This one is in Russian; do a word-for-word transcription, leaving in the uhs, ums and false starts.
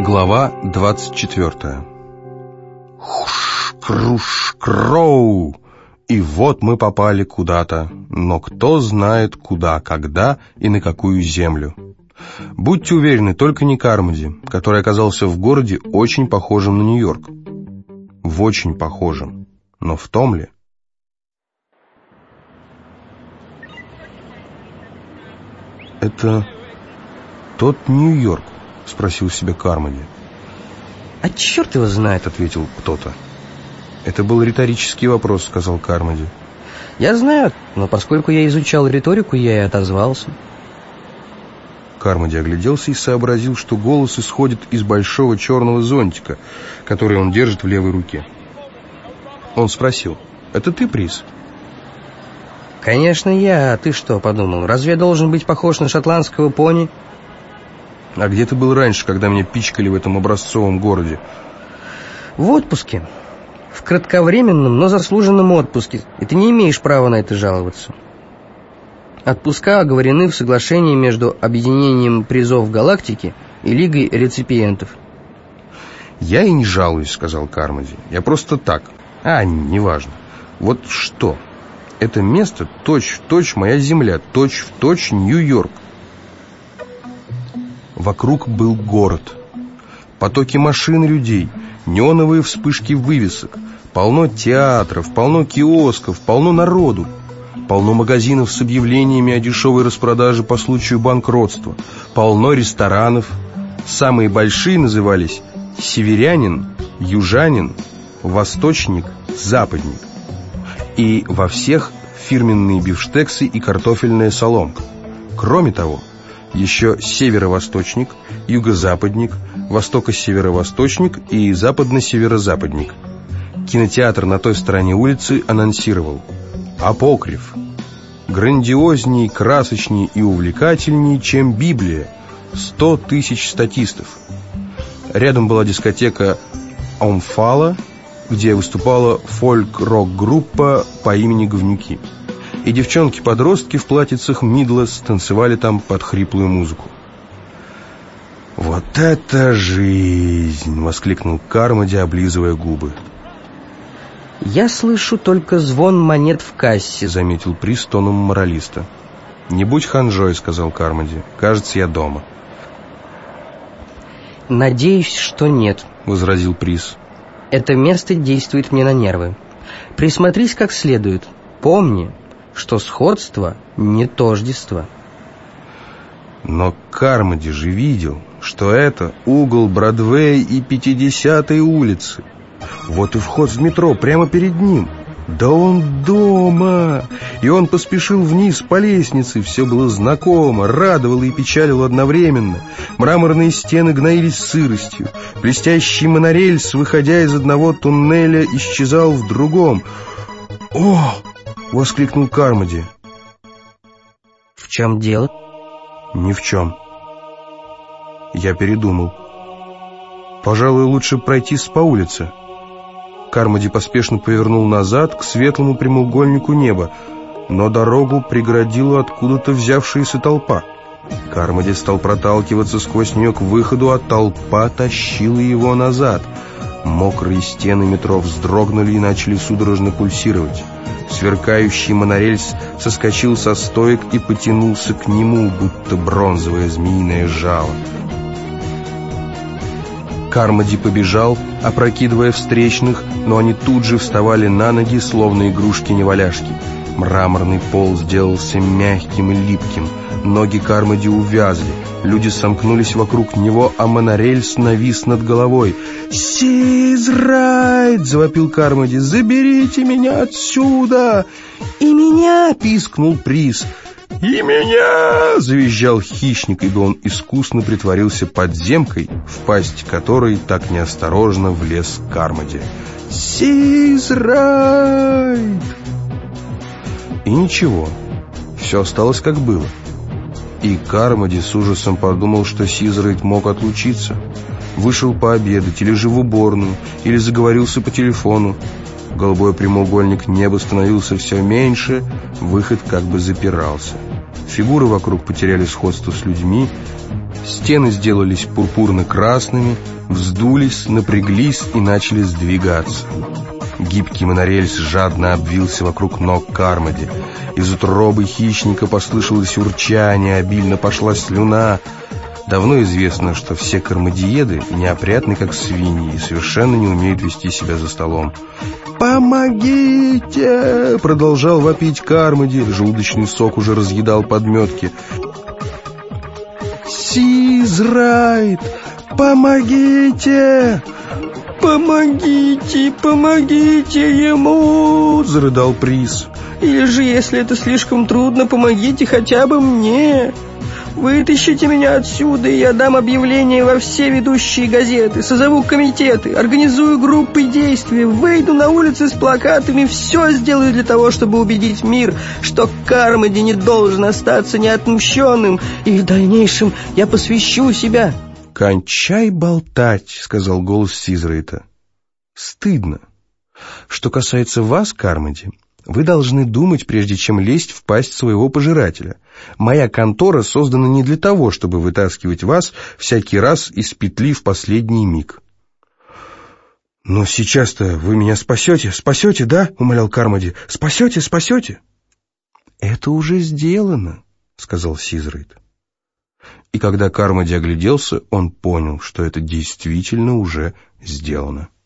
Глава двадцать четвёртая. Хуш, круш, кроу! И вот мы попали куда-то, но кто знает куда, когда и на какую землю. Будьте уверены, только не Кармоди, который оказался в городе, очень похожем на Нью-Йорк. В очень похожем. Но в том ли? «Это тот Нью-Йорк?» — спросил себя Кармоди. «А черт его знает», — ответил кто-то. «Это был риторический вопрос», — сказал Кармоди. «Я знаю, но поскольку я изучал риторику, я и отозвался». Кармоди огляделся и сообразил, что голос исходит из большого черного зонтика, который он держит в левой руке. Он спросил: «Это ты, Прис?» «Конечно я, а ты что подумал? Разве я должен быть похож на шотландского пони?» «А где ты был раньше, когда меня пичкали в этом образцовом городе?» «В отпуске. В кратковременном, но заслуженном отпуске. И ты не имеешь права на это жаловаться. Отпуска оговорены в соглашении между Объединением призов галактики и Лигой реципиентов». «Я и не жалуюсь», — сказал Кармоди. «Я просто так. А, неважно. Вот что. Это место точь-в-точь моя земля, точь-в-точь Нью-Йорк». Вокруг был город. Потоки машин и людей, неоновые вспышки вывесок, полно театров, полно киосков, полно народу, полно магазинов с объявлениями о дешевой распродаже по случаю банкротства, полно ресторанов. Самые большие назывались «Северянин», «Южанин», «Восточник», «Западник». И во всех фирменные бифштексы и картофельная соломка. Кроме того, еще северо-восточник, юго-западник, востоко-северо-восточник и западно-северо-западник. Кинотеатр на той стороне улицы анонсировал: «Апокриф. Грандиозней, красочней и увлекательней, чем Библия. Сто тысяч статистов». Рядом была дискотека «Омфала», где выступала фольк-рок-группа по имени Говнюки. И девчонки-подростки в платьицах Мидлес танцевали там под хриплую музыку. «Вот это жизнь!» — воскликнул Кармоди, облизывая губы. «Я слышу только звон монет в кассе», — заметил Прис тоном моралиста. «Не будь ханжой», — сказал Кармоди. «Кажется, я дома». «Надеюсь, что нет», — возразил Прис. «Это место действует мне на нервы. Присмотрись как следует. Помни, что сходство не тождество». Но Кармоди же видел, что это угол Бродвея и пятидесятой улицы. Вот и вход в метро прямо перед ним. Да он дома! И он поспешил вниз по лестнице. Все было знакомо, радовало и печалило одновременно. Мраморные стены гноились сыростью. Блестящий монорельс, выходя из одного туннеля, исчезал в другом. «О!» — воскликнул Кармоди. «В чем дело?» «Ни в чем. Я передумал. Пожалуй, лучше пройтись по улице». Кармоди поспешно повернул назад к светлому прямоугольнику неба, но дорогу преградила откуда-то взявшаяся толпа. Кармоди стал проталкиваться сквозь нее к выходу, а толпа тащила его назад. Мокрые стены метро вздрогнули и начали судорожно пульсировать. Сверкающий монорельс соскочил со стоек и потянулся к нему, будто бронзовое змеиное жало. Кармоди побежал, опрокидывая встречных, но они тут же вставали на ноги, словно игрушки-неваляшки. Мраморный пол сделался мягким и липким. Ноги Кармоди увязли. Люди сомкнулись вокруг него, а монорельс навис над головой. «Сизрайт!» — завопил Кармоди. «Заберите меня отсюда!» «И меня!» — пискнул Прис. «И меня!» — завизжал хищник, ибо он искусно притворился подземкой, в пасть которой так неосторожно влез Кармоди. «Сизрайт!» И ничего, все осталось как было. И Кармоди с ужасом подумал, что Сизрайт мог отлучиться. Вышел пообедать, или же в уборную, или заговорился по телефону. Голубой прямоугольник неба становился все меньше, выход как бы запирался. Фигуры вокруг потеряли сходство с людьми. Стены сделались пурпурно-красными, вздулись, напряглись и начали сдвигаться. Гибкий монорельс жадно обвился вокруг ног Кармоди. Из утробы хищника послышалось урчание, обильно пошла слюна. Давно известно, что все кармадиеды неопрятны, как свиньи, и совершенно не умеют вести себя за столом. «Помогите!» — продолжал вопить Кармоди. Желудочный сок уже разъедал подметки. «Сизрайт! Помогите! Помогите! Помогите ему!» — зарыдал Приз. «Или же, если это слишком трудно, помогите хотя бы мне! Вытащите меня отсюда, и я дам объявление во все ведущие газеты, созову комитеты, организую группы действий, выйду на улицы с плакатами, все сделаю для того, чтобы убедить мир, что Кармоди не должен остаться неотмщенным, и в дальнейшем я посвящу себя». «Кончай болтать», — сказал голос Сизрайта. «Стыдно. Что касается вас, Кармоди, вы должны думать, прежде чем лезть в пасть своего пожирателя. Моя контора создана не для того, чтобы вытаскивать вас всякий раз из петли в последний миг». «Но сейчас-то вы меня спасете, спасете, да?» — умолял Кармоди. «Спасете, спасете?» «Это уже сделано», — сказал Сизрайт. И когда Кармоди огляделся, он понял, что это действительно уже сделано.